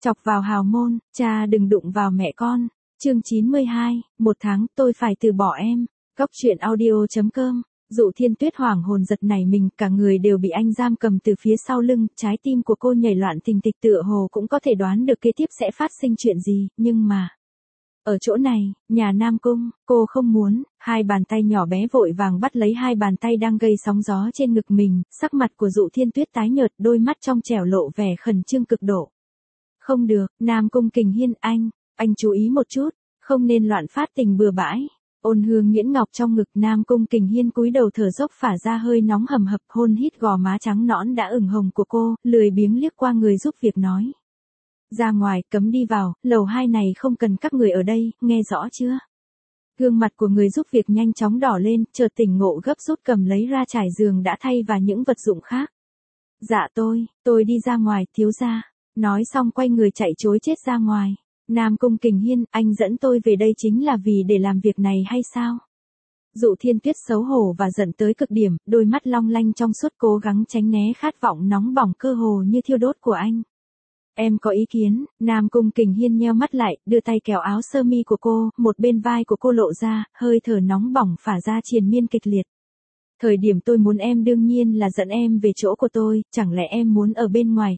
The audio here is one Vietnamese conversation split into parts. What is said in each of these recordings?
Chọc vào hào môn, cha đừng đụng vào mẹ con. Chương 92, một tháng tôi phải từ bỏ em. Góc truyện audio.com. Dụ Thiên Tuyết hoảng hồn giật nảy mình, cả người đều bị anh giam cầm từ phía sau lưng, trái tim của cô nhảy loạn tình tịch, tựa hồ cũng có thể đoán được kế tiếp sẽ phát sinh chuyện gì, nhưng mà ở chỗ này, nhà Nam Cung, cô không muốn. Hai bàn tay nhỏ bé vội vàng bắt lấy hai bàn tay đang gây sóng gió trên ngực mình, sắc mặt của Dụ Thiên Tuyết tái nhợt, đôi mắt trong trẻo lộ vẻ khẩn trương cực độ. Không được, Nam Cung Kình Hiên, anh chú ý một chút, không nên loạn phát tình bừa bãi. Ôn hương nhuyễn ngọc trong ngực, Nam Cung Kình Hiên cúi đầu thở dốc phả ra hơi nóng hầm hập, hôn hít gò má trắng nõn đã ửng hồng của cô, lười biếng liếc qua người giúp việc nói. Ra ngoài, cấm đi vào, lầu 2 này không cần các người ở đây, nghe rõ chưa? Gương mặt của người giúp việc nhanh chóng đỏ lên, chợt tỉnh ngộ gấp rút cầm lấy ra trải giường đã thay và những vật dụng khác. Dạ tôi đi ra ngoài, thiếu gia. Nói xong quay người chạy trối chết ra ngoài. Nam Cung Kình Hiên, anh dẫn tôi về đây chính là vì để làm việc này hay sao? Dụ Thiên Tuyết xấu hổ và giận tới cực điểm, đôi mắt long lanh trong suốt cố gắng tránh né khát vọng nóng bỏng cơ hồ như thiêu đốt của anh. Em có ý kiến. Nam Cung Kình Hiên nheo mắt lại, đưa tay kéo áo sơ mi của cô, một bên vai của cô lộ ra, hơi thở nóng bỏng phả ra triền miên kịch liệt. Thời điểm tôi muốn em đương nhiên là dẫn em về chỗ của tôi, chẳng lẽ em muốn ở bên ngoài,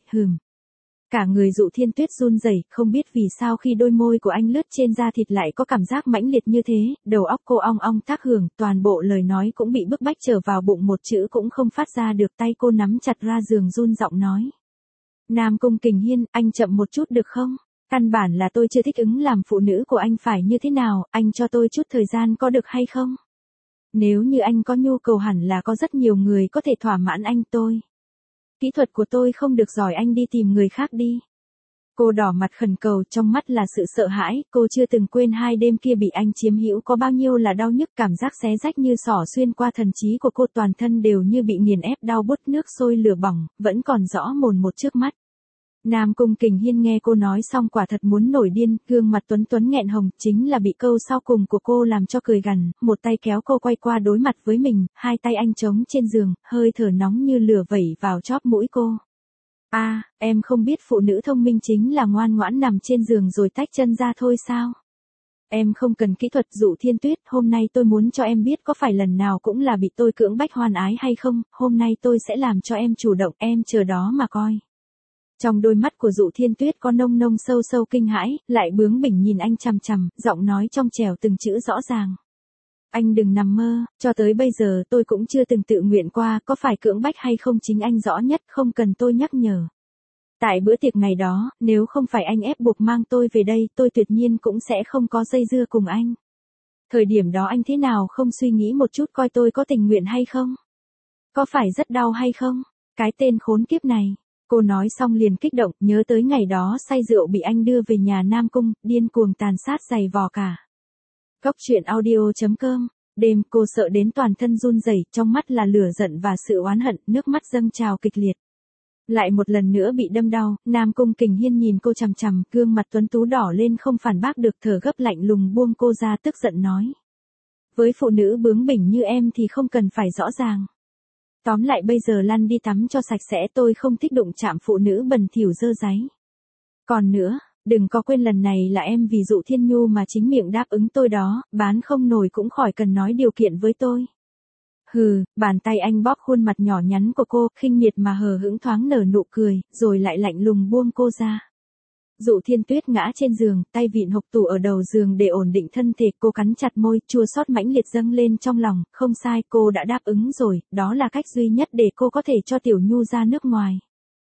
Cả người Dụ Thiên Tuyết run rẩy, không biết vì sao khi đôi môi của anh lướt trên da thịt lại có cảm giác mãnh liệt như thế, đầu óc cô ong ong tác hưởng, toàn bộ lời nói cũng bị bức bách trở vào bụng, một chữ cũng không phát ra được, tay cô nắm chặt ra giường run giọng nói. Nam Cung Kình Hiên, anh chậm một chút được không? Căn bản là tôi chưa thích ứng làm phụ nữ của anh phải như thế nào, anh cho tôi chút thời gian có được hay không? Nếu như anh có nhu cầu hẳn là có rất nhiều người có thể thỏa mãn anh tôi. Kỹ thuật của tôi không được giỏi, anh đi tìm người khác đi. Cô đỏ mặt khẩn cầu, trong mắt là sự sợ hãi, cô chưa từng quên 2 đêm kia bị anh chiếm hữu có bao nhiêu là đau nhức, cảm giác xé rách như xỏ xuyên qua thần trí của cô, toàn thân đều như bị nghiền ép đau bút, nước sôi lửa bỏng, vẫn còn rõ mồn một trước mắt. Nam Cung Kình Hiên nghe cô nói xong quả thật muốn nổi điên, gương mặt tuấn nghẹn hồng, chính là bị câu sau cùng của cô làm cho cười gằn, một tay kéo cô quay qua đối mặt với mình, hai tay anh chống trên giường, hơi thở nóng như lửa vẩy vào chóp mũi cô. Em không biết phụ nữ thông minh chính là ngoan ngoãn nằm trên giường rồi tách chân ra thôi sao? Em không cần kỹ thuật. Dụ Thiên Tuyết, hôm nay tôi muốn cho em biết có phải lần nào cũng là bị tôi cưỡng bách hoan ái hay không, hôm nay tôi sẽ làm cho em chủ động, em chờ đó mà coi. Trong đôi mắt của Dụ Thiên Tuyết có nông nông sâu sâu kinh hãi, lại bướng bỉnh nhìn anh chằm chằm, giọng nói trong trẻo từng chữ rõ ràng. Anh đừng nằm mơ, cho tới bây giờ tôi cũng chưa từng tự nguyện qua, có phải cưỡng bách hay không chính anh rõ nhất, không cần tôi nhắc nhở. Tại bữa tiệc ngày đó, nếu không phải anh ép buộc mang tôi về đây, tôi tuyệt nhiên cũng sẽ không có dây dưa cùng anh. Thời điểm đó anh thế nào không suy nghĩ một chút coi tôi có tình nguyện hay không? Có phải rất đau hay không? Cái tên khốn kiếp này. Cô nói xong liền kích động, nhớ tới ngày đó say rượu bị anh đưa về nhà Nam Cung, điên cuồng tàn sát giày vò cả. Góc truyện audio.com. Đêm cô sợ đến toàn thân run rẩy, trong mắt là lửa giận và sự oán hận, nước mắt dâng trào kịch liệt. Lại một lần nữa bị đâm đau, Nam Cung Kình Hiên nhìn cô chằm chằm, gương mặt tuấn tú đỏ lên không phản bác được, thở gấp lạnh lùng buông cô ra, tức giận nói. Với phụ nữ bướng bỉnh như em thì không cần phải rõ ràng. Tóm lại bây giờ lăn đi tắm cho sạch sẽ, tôi không thích đụng chạm phụ nữ bẩn thỉu dơ dáy. Còn nữa, đừng có quên lần này là em vì Dụ Thiên Nhu mà chính miệng đáp ứng tôi đó, bán không nổi cũng khỏi cần nói điều kiện với tôi. Bàn tay anh bóp khuôn mặt nhỏ nhắn của cô, khinh miệt mà hờ hững thoáng nở nụ cười, rồi lại lạnh lùng buông cô ra. Dụ Thiên Tuyết ngã trên giường, tay vịn hộc tủ ở đầu giường để ổn định thân thể, cô cắn chặt môi, chua xót mãnh liệt dâng lên trong lòng, không sai, cô đã đáp ứng rồi, đó là cách duy nhất để cô có thể cho Tiểu Nhu ra nước ngoài.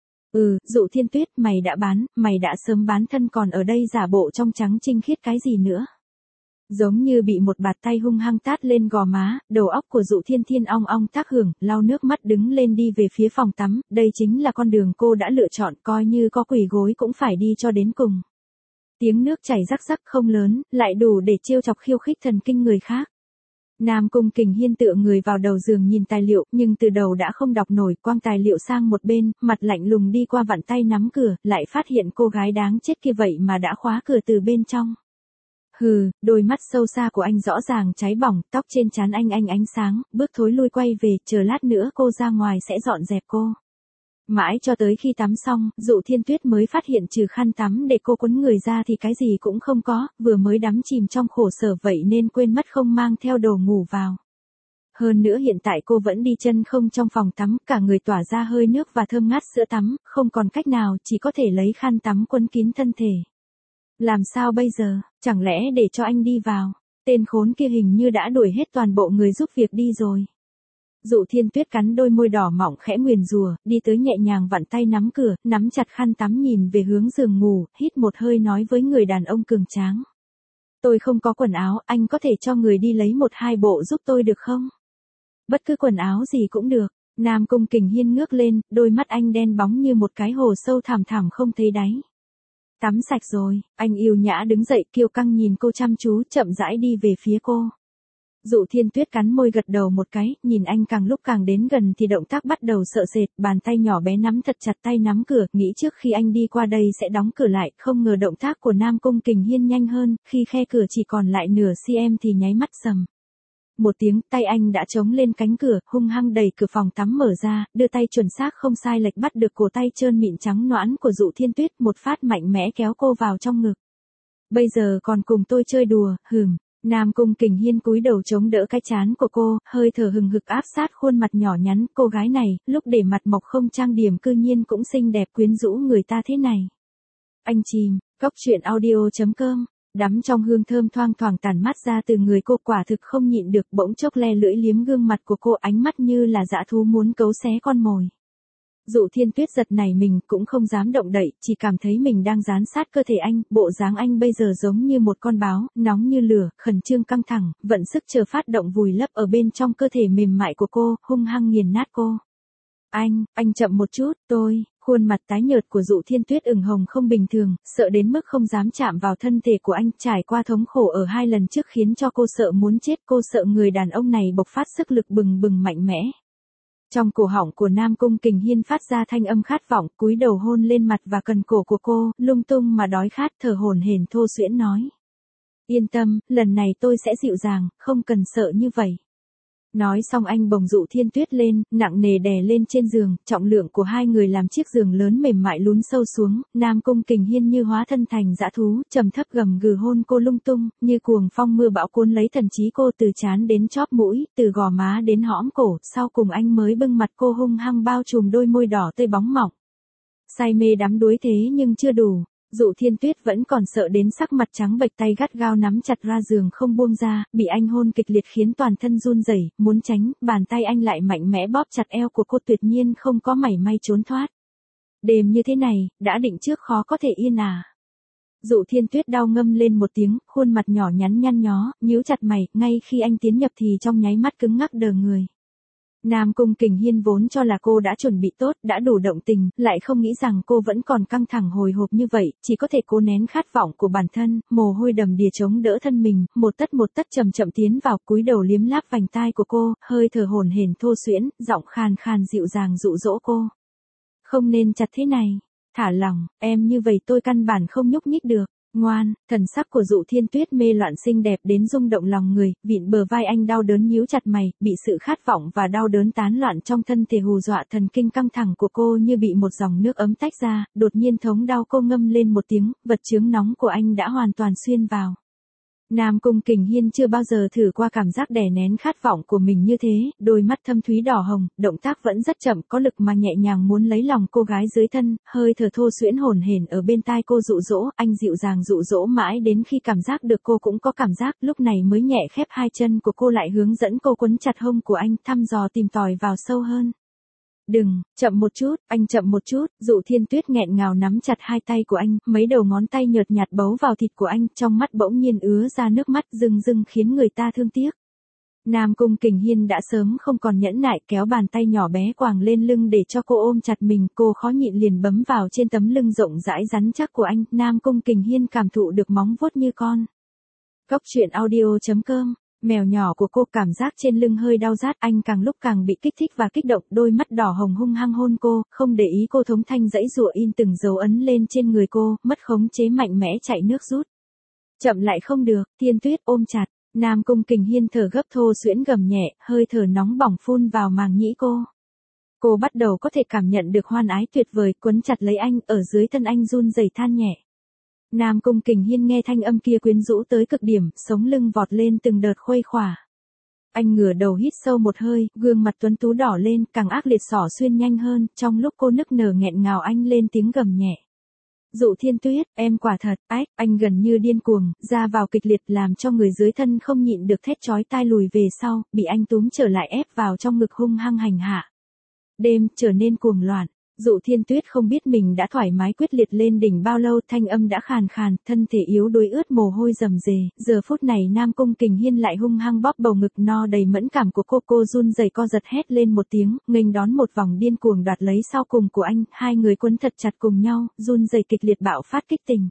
Dụ Thiên Tuyết, mày đã sớm bán thân còn ở đây giả bộ trong trắng trinh khiết cái gì nữa. Giống như bị một bạt tay hung hăng tát lên gò má, đầu óc của Dụ Thiên Thiên ong ong tác hưởng, lau nước mắt đứng lên đi về phía phòng tắm, đây chính là con đường cô đã lựa chọn, coi như có quỳ gối cũng phải đi cho đến cùng. Tiếng nước chảy rắc rắc không lớn, lại đủ để trêu chọc khiêu khích thần kinh người khác. Nam Cung Kình Hiên tựa người vào đầu giường nhìn tài liệu, nhưng từ đầu đã không đọc nổi, quăng tài liệu sang một bên, mặt lạnh lùng đi qua vặn tay nắm cửa, lại phát hiện cô gái đáng chết kia vậy mà đã khóa cửa từ bên trong. Đôi mắt sâu xa của anh rõ ràng cháy bỏng, tóc trên trán anh ánh sáng, bước thối lui quay về, chờ lát nữa cô ra ngoài sẽ dọn dẹp cô. Mãi cho tới khi tắm xong, Dụ Thiên Tuyết mới phát hiện trừ khăn tắm để cô quấn người ra thì cái gì cũng không có, vừa mới đắm chìm trong khổ sở vậy nên quên mất không mang theo đồ ngủ vào. Hơn nữa hiện tại cô vẫn đi chân không trong phòng tắm, cả người tỏa ra hơi nước và thơm ngát sữa tắm, không còn cách nào, chỉ có thể lấy khăn tắm quấn kín thân thể. Làm sao bây giờ, chẳng lẽ để cho anh đi vào? Tên khốn kia hình như đã đuổi hết toàn bộ người giúp việc đi rồi. Dụ Thiên Tuyết cắn đôi môi đỏ mọng khẽ nguyền rủa, đi tới nhẹ nhàng vặn tay nắm cửa, nắm chặt khăn tắm nhìn về hướng giường ngủ, hít một hơi nói với người đàn ông cường tráng. Tôi không có quần áo, anh có thể cho người đi lấy một hai bộ giúp tôi được không? Bất cứ quần áo gì cũng được. Nam Cung Kình Hiên ngước lên, đôi mắt anh đen bóng như một cái hồ sâu thẳm thẳm không thấy đáy. Tắm sạch rồi, anh yêu nhã đứng dậy kiêu căng nhìn cô chăm chú, chậm rãi đi về phía cô. Dụ Thiên Tuyết cắn môi gật đầu một cái, nhìn anh càng lúc càng đến gần thì động tác bắt đầu sợ sệt, bàn tay nhỏ bé nắm thật chặt tay nắm cửa, nghĩ trước khi anh đi qua đây sẽ đóng cửa lại, không ngờ động tác của Nam Cung Kình Hiên nhanh hơn, khi khe cửa chỉ còn lại nửa cm thì nháy mắt sầm. Một tiếng, tay anh đã chống lên cánh cửa, hung hăng đẩy cửa phòng tắm mở ra, đưa tay chuẩn xác không sai lệch bắt được cổ tay trơn mịn trắng nõn của Dụ Thiên Tuyết, một phát mạnh mẽ kéo cô vào trong ngực. Bây giờ còn cùng tôi chơi đùa, Nam Cung Kình Hiên cúi đầu chống đỡ cái trán của cô, hơi thở hừng hực áp sát khuôn mặt nhỏ nhắn, cô gái này, lúc để mặt mộc không trang điểm cư nhiên cũng xinh đẹp quyến rũ người ta thế này. Anh chìm, Góc truyện audio.com. Đắm trong hương thơm thoang thoảng tản mát ra từ người cô, quả thực không nhịn được, bỗng chốc le lưỡi liếm gương mặt của cô, ánh mắt như là dã thú muốn cấu xé con mồi. Dụ Thiên Tuyết giật nảy mình, cũng không dám động đậy, chỉ cảm thấy mình đang dán sát cơ thể anh, bộ dáng anh bây giờ giống như một con báo, nóng như lửa, khẩn trương căng thẳng, vận sức chờ phát động vùi lấp ở bên trong cơ thể mềm mại của cô, hung hăng nghiền nát cô. Anh chậm một chút, khuôn mặt tái nhợt của Dụ Thiên Tuyết ửng hồng không bình thường, sợ đến mức không dám chạm vào thân thể của anh, trải qua thống khổ ở 2 lần trước khiến cho cô sợ muốn chết, cô sợ người đàn ông này bộc phát sức lực bừng bừng mạnh mẽ. Trong cổ họng của Nam Cung Kình Hiên phát ra thanh âm khát vọng, cúi đầu hôn lên mặt và cần cổ của cô, lung tung mà đói khát, thở hổn hển thô suyễn nói. Yên tâm, lần này tôi sẽ dịu dàng, không cần sợ như vậy. Nói xong anh bồng Dụ Thiên Tuyết lên, nặng nề đè lên trên giường, trọng lượng của hai người làm chiếc giường lớn mềm mại lún sâu xuống, Nam Cung Kình Hiên như hóa thân thành dã thú, trầm thấp gầm gừ hôn cô lung tung, như cuồng phong mưa bão cuốn lấy thần trí cô từ trán đến chóp mũi, từ gò má đến hõm cổ, sau cùng anh mới bưng mặt cô hung hăng bao trùm đôi môi đỏ tươi bóng mọng. Say mê đắm đuối thế nhưng chưa đủ. Dụ Thiên Tuyết vẫn còn sợ đến sắc mặt trắng bệch, tay gắt gao nắm chặt ra giường không buông ra, bị anh hôn kịch liệt khiến toàn thân run rẩy, muốn tránh, bàn tay anh lại mạnh mẽ bóp chặt eo của cô, tuyệt nhiên không có mảy may trốn thoát. Đêm như thế này, đã định trước khó có thể yên à. Dụ Thiên Tuyết đau ngâm lên một tiếng, khuôn mặt nhỏ nhắn nhăn nhó, nhíu chặt mày, ngay khi anh tiến nhập thì trong nháy mắt cứng ngắc đờ người. Nam Cung Kình Hiên vốn cho là cô đã chuẩn bị tốt, đã đủ động tình, lại không nghĩ rằng cô vẫn còn căng thẳng hồi hộp như vậy, chỉ có thể cố nén khát vọng của bản thân, mồ hôi đầm đìa chống đỡ thân mình, một tấc chậm chậm tiến vào, cúi đầu liếm láp vành tai của cô, hơi thở hổn hển thô suyễn, giọng khàn khàn dịu dàng dụ dỗ cô. Không nên chặt thế này, thả lỏng, em như vậy tôi căn bản không nhúc nhích được. Ngoan, thần sắc của Dụ Thiên Tuyết mê loạn xinh đẹp đến rung động lòng người, vịn bờ vai anh đau đớn nhíu chặt mày, bị sự khát vọng và đau đớn tán loạn trong thân thể hù dọa thần kinh căng thẳng của cô như bị một dòng nước ấm tách ra, đột nhiên thống đau cô ngâm lên một tiếng, vật chướng nóng của anh đã hoàn toàn xuyên vào. Nam Cung Kình Hiên chưa bao giờ thử qua cảm giác đè nén khát vọng của mình như thế, đôi mắt thâm thúy đỏ hồng, động tác vẫn rất chậm, có lực mà nhẹ nhàng muốn lấy lòng cô gái dưới thân, hơi thở thô suyễn hổn hển ở bên tai cô dụ dỗ, anh dịu dàng dụ dỗ mãi đến khi cảm giác được cô cũng có cảm giác, lúc này mới nhẹ khép hai chân của cô lại, hướng dẫn cô quấn chặt hông của anh, thăm dò tìm tòi vào sâu hơn. Đừng, chậm một chút, anh chậm một chút, Dụ Thiên Tuyết nghẹn ngào nắm chặt hai tay của anh, mấy đầu ngón tay nhợt nhạt bấu vào thịt của anh, trong mắt bỗng nhiên ứa ra nước mắt rưng rưng khiến người ta thương tiếc. Nam Cung Kình Hiên đã sớm không còn nhẫn nại, kéo bàn tay nhỏ bé quàng lên lưng để cho cô ôm chặt mình, cô khó nhịn liền bấm vào trên tấm lưng rộng rãi rắn chắc của anh, Nam Cung Kình Hiên cảm thụ được móng vuốt như con. Góc truyện audio.com. Mèo nhỏ của cô cảm giác trên lưng hơi đau rát, anh càng lúc càng bị kích thích và kích động, đôi mắt đỏ hồng hung hăng hôn cô, không để ý cô thống thanh dãy giụa in từng dấu ấn lên trên người cô, mất khống chế mạnh mẽ chạy nước rút. Chậm lại không được, Thiên Tuyết ôm chặt, Nam Cung Kình Hiên thở gấp thô suyễn gầm nhẹ, hơi thở nóng bỏng phun vào màng nhĩ cô. Cô bắt đầu có thể cảm nhận được hoan ái tuyệt vời quấn chặt lấy anh, ở dưới thân anh run rẩy than nhẹ. Nam Cung Kình Hiên nghe thanh âm kia quyến rũ tới cực điểm, sống lưng vọt lên từng đợt khuây khỏa. Anh ngửa đầu hít sâu một hơi, gương mặt tuấn tú đỏ lên, càng ác liệt xỏ xuyên nhanh hơn, trong lúc cô nức nở nghẹn ngào anh lên tiếng gầm nhẹ. Dụ Thiên Tuyết, em quả thật, ách, anh gần như điên cuồng, ra vào kịch liệt làm cho người dưới thân không nhịn được thét chói tai lùi về sau, bị anh túm trở lại ép vào trong ngực hung hăng hành hạ. Đêm trở nên cuồng loạn. Dụ Thiên Tuyết không biết mình đã thoải mái quyết liệt lên đỉnh bao lâu, thanh âm đã khàn khàn, thân thể yếu đuối ướt mồ hôi rầm rề, giờ phút này Nam Cung Kình Hiên lại hung hăng bóp bầu ngực no đầy mẫn cảm của cô run rẩy co giật hét lên một tiếng, nghênh đón một vòng điên cuồng đoạt lấy sau cùng của anh, hai người quấn thật chặt cùng nhau, run rẩy kịch liệt bạo phát kích tình.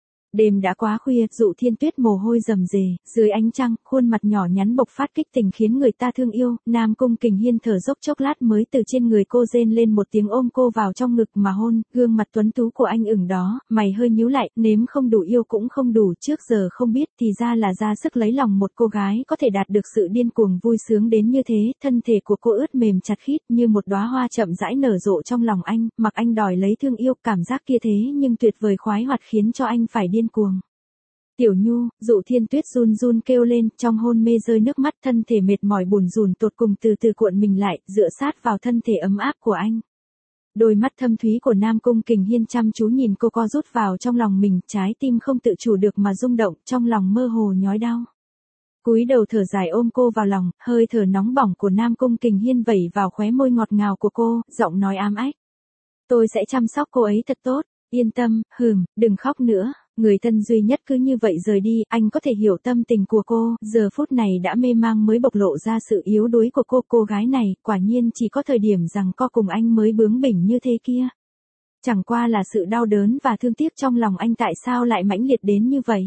Đêm đã quá khuya, Dụ Thiên Tuyết mồ hôi rầm rề, dưới ánh trăng, khuôn mặt nhỏ nhắn bộc phát kích tình khiến người ta thương yêu, Nam Cung Kình Hiên thở dốc chốc lát mới từ trên người cô rên lên một tiếng ôm cô vào trong ngực mà hôn, gương mặt tuấn tú của anh ửng đó, mày hơi nhíu lại, nếm không đủ yêu cũng không đủ, trước giờ không biết thì ra là ra sức lấy lòng một cô gái có thể đạt được sự điên cuồng vui sướng đến như thế, thân thể của cô ướt mềm chặt khít như một đóa hoa chậm rãi nở rộ trong lòng anh, mặc anh đòi lấy thương yêu, cảm giác kia thế nhưng tuyệt vời khoái hoạt khiến cho anh phải điên cuồng. Tiểu Nhu, Dụ Thiên Tuyết run run kêu lên, trong hôn mê rơi nước mắt, thân thể mệt mỏi buồn rùn tột cùng từ từ cuộn mình lại, dựa sát vào thân thể ấm áp của anh. Đôi mắt thâm thúy của Nam Cung Kình Hiên chăm chú nhìn cô co rút vào trong lòng mình, trái tim không tự chủ được mà rung động, trong lòng mơ hồ nhói đau. Cúi đầu thở dài ôm cô vào lòng, hơi thở nóng bỏng của Nam Cung Kình Hiên vẩy vào khóe môi ngọt ngào của cô, giọng nói ám ách. Tôi sẽ chăm sóc cô ấy thật tốt, yên tâm, đừng khóc nữa. Người thân duy nhất cứ như vậy rời đi, anh có thể hiểu tâm tình của cô, giờ phút này đã mê mang mới bộc lộ ra sự yếu đuối của cô gái này, quả nhiên chỉ có thời điểm rằng co cùng anh mới bướng bỉnh như thế kia. Chẳng qua là sự đau đớn và thương tiếc trong lòng anh tại sao lại mãnh liệt đến như vậy.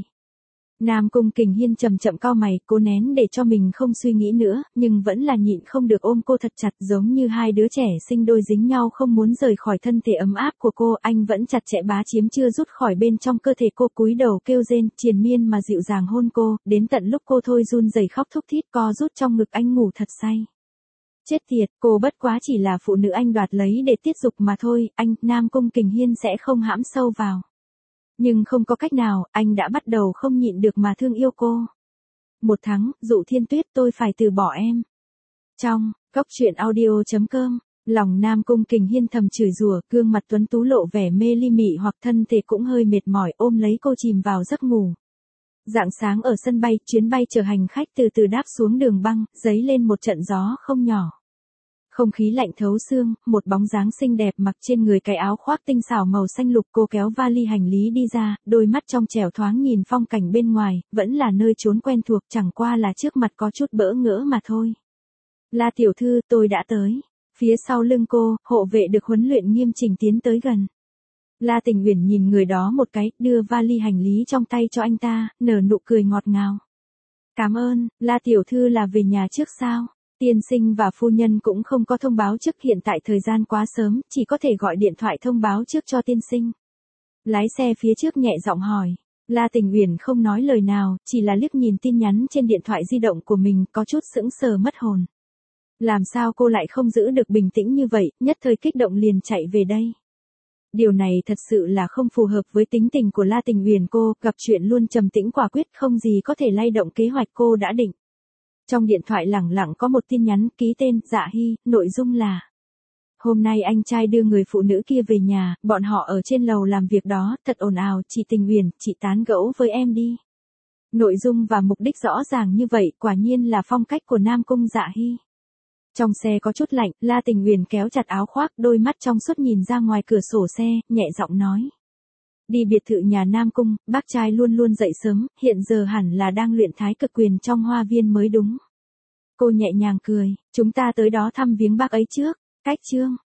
Nam Cung Kình Hiên chậm chậm cau mày, cố nén để cho mình không suy nghĩ nữa, nhưng vẫn là nhịn không được ôm cô thật chặt, giống như hai đứa trẻ sinh đôi dính nhau không muốn rời khỏi thân thể ấm áp của cô, anh vẫn chặt chẽ bá chiếm chưa rút khỏi bên trong cơ thể cô, cúi đầu kêu rên, triền miên mà dịu dàng hôn cô, đến tận lúc cô thôi run rẩy khóc thút thít co rút trong ngực anh ngủ thật say. Chết tiệt, cô bất quá chỉ là phụ nữ anh đoạt lấy để tiết dục mà thôi, anh, Nam Cung Kình Hiên sẽ không hãm sâu vào. Nhưng không có cách nào, anh đã bắt đầu không nhịn được mà thương yêu cô. Một tháng, Dụ Thiên Tuyết, tôi phải từ bỏ em. Trong, góc truyện audio.com, lòng Nam Cung Kình Hiên thầm chửi rủa, gương mặt tuấn tú lộ vẻ mê ly mị hoặc thân thể cũng hơi mệt mỏi, ôm lấy cô chìm vào giấc ngủ. Rạng sáng ở sân bay, chuyến bay chở hành khách từ từ đáp xuống đường băng, dấy lên một trận gió không nhỏ. Không khí lạnh thấu xương, một bóng dáng xinh đẹp mặc trên người cái áo khoác tinh xảo màu xanh lục, cô kéo vali hành lý đi ra, đôi mắt trong trẻo thoáng nhìn phong cảnh bên ngoài, vẫn là nơi trốn quen thuộc, chẳng qua là trước mặt có chút bỡ ngỡ mà thôi. La tiểu thư, tôi đã tới. Phía sau lưng cô, hộ vệ được huấn luyện nghiêm chỉnh tiến tới gần. La Tình Uyển nhìn người đó một cái, đưa vali hành lý trong tay cho anh ta, nở nụ cười ngọt ngào. Cảm ơn, La tiểu thư là về nhà trước sao? Tiên sinh và phu nhân cũng không có thông báo trước, hiện tại thời gian quá sớm, chỉ có thể gọi điện thoại thông báo trước cho tiên sinh. Lái xe phía trước nhẹ giọng hỏi. La Tình Uyển không nói lời nào, chỉ là liếc nhìn tin nhắn trên điện thoại di động của mình, có chút sững sờ mất hồn. Làm sao cô lại không giữ được bình tĩnh như vậy, nhất thời kích động liền chạy về đây. Điều này thật sự là không phù hợp với tính tình của La Tình Uyển, cô gặp chuyện luôn trầm tĩnh quả quyết, không gì có thể lay động kế hoạch cô đã định. Trong điện thoại lẳng lặng có một tin nhắn, ký tên Dạ Hy, nội dung là: hôm nay anh trai đưa người phụ nữ kia về nhà, bọn họ ở trên lầu làm việc đó, thật ồn ào, chị Tình Uyển, chị tán gẫu với em đi. Nội dung và mục đích rõ ràng như vậy, quả nhiên là phong cách của Nam Cung Dạ Hy. Trong xe có chút lạnh, La Tình Uyển kéo chặt áo khoác, đôi mắt trong suốt nhìn ra ngoài cửa sổ xe, nhẹ giọng nói. Đi biệt thự nhà Nam Cung, bác trai luôn luôn dậy sớm, hiện giờ hẳn là đang luyện thái cực quyền trong hoa viên mới đúng. Cô nhẹ nhàng cười, chúng ta tới đó thăm viếng bác ấy trước. Cách chương.